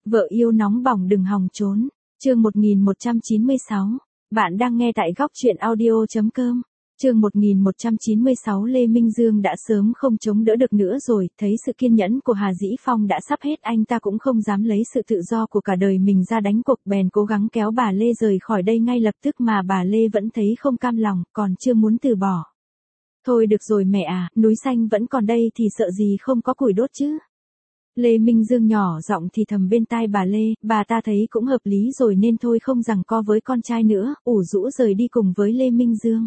Vợ yêu nóng bỏng đừng hòng trốn. Chương 1196. Bạn đang nghe tại góc truyện audio.com. Chương 1196. Lê Minh Dương đã sớm không chống đỡ được nữa rồi, thấy sự kiên nhẫn của Hà Dĩ Phong đã sắp hết, anh ta cũng không dám lấy sự tự do của cả đời mình ra đánh cuộc, bèn cố gắng kéo bà Lê rời khỏi đây ngay lập tức, mà bà Lê vẫn thấy không cam lòng, còn chưa muốn từ bỏ. Thôi được rồi mẹ à, núi xanh vẫn còn đây thì sợ gì không có củi đốt chứ. Lê Minh Dương nhỏ giọng thì thầm bên tai bà Lê, bà ta thấy cũng hợp lý rồi nên thôi không giằng co với con trai nữa, ủ rũ rời đi cùng với Lê Minh Dương.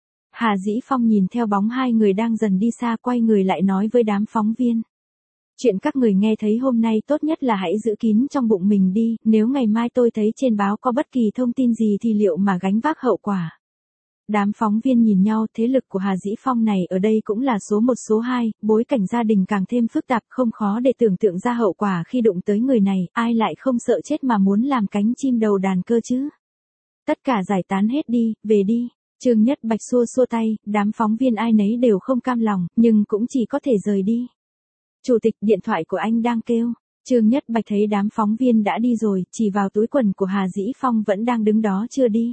Hà Dĩ Phong nhìn theo bóng hai người đang dần đi xa, quay người lại nói với đám phóng viên. Chuyện các người nghe thấy hôm nay tốt nhất là hãy giữ kín trong bụng mình đi, nếu ngày mai tôi thấy trên báo có bất kỳ thông tin gì thì liệu mà gánh vác hậu quả. Đám phóng viên nhìn nhau, thế lực của Hà Dĩ Phong này ở đây cũng là số 1 số 2, bối cảnh gia đình càng thêm phức tạp, không khó để tưởng tượng ra hậu quả khi đụng tới người này, ai lại không sợ chết mà muốn làm cánh chim đầu đàn cơ chứ. Tất cả giải tán hết đi, về đi. Trương Nhất Bạch xua xua tay, đám phóng viên ai nấy đều không cam lòng, nhưng cũng chỉ có thể rời đi. Chủ tịch, điện thoại của anh đang kêu. Trương Nhất Bạch thấy đám phóng viên đã đi rồi, chỉ vào túi quần của Hà Dĩ Phong vẫn đang đứng đó chưa đi.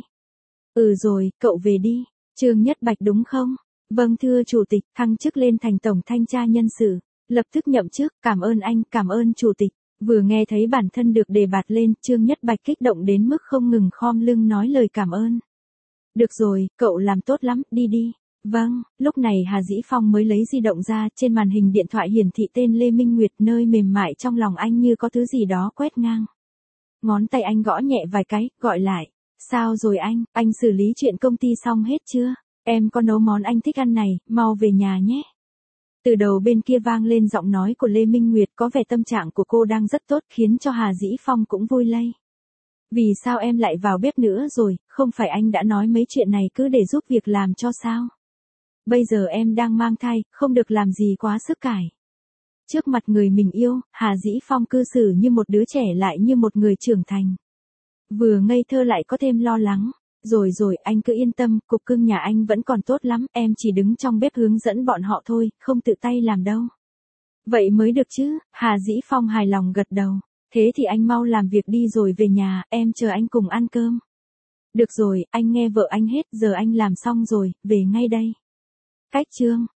Ừ rồi, cậu về đi. Trương Nhất Bạch đúng không? Vâng thưa chủ tịch, thăng chức lên thành tổng thanh tra nhân sự. Lập tức nhậm chức, cảm ơn anh, cảm ơn chủ tịch. Vừa nghe thấy bản thân được đề bạt lên, Trương Nhất Bạch kích động đến mức không ngừng khom lưng nói lời cảm ơn. Được rồi, cậu làm tốt lắm, đi đi. Vâng, lúc này Hà Dĩ Phong mới lấy di động ra, trên màn hình điện thoại hiển thị tên Lê Minh Nguyệt, nơi mềm mại trong lòng anh như có thứ gì đó quét ngang. Ngón tay anh gõ nhẹ vài cái, gọi lại. Sao rồi anh xử lý chuyện công ty xong hết chưa? Em có nấu món anh thích ăn này, mau về nhà nhé. Từ đầu bên kia vang lên giọng nói của Lê Minh Nguyệt, có vẻ tâm trạng của cô đang rất tốt, khiến cho Hà Dĩ Phong cũng vui lây. Vì sao em lại vào bếp nữa rồi, không phải anh đã nói mấy chuyện này cứ để giúp việc làm cho sao? Bây giờ em đang mang thai, không được làm gì quá sức cải. Trước mặt người mình yêu, Hà Dĩ Phong cư xử như một đứa trẻ lại như một người trưởng thành. Vừa ngây thơ lại có thêm lo lắng. Rồi anh cứ yên tâm, cục cưng nhà anh vẫn còn tốt lắm, em chỉ đứng trong bếp hướng dẫn bọn họ thôi, không tự tay làm đâu. Vậy mới được chứ, Hà Dĩ Phong hài lòng gật đầu. Thế thì anh mau làm việc đi rồi về nhà, em chờ anh cùng ăn cơm. Được rồi, anh nghe vợ anh hết, giờ anh làm xong rồi, về ngay đây. Cách chương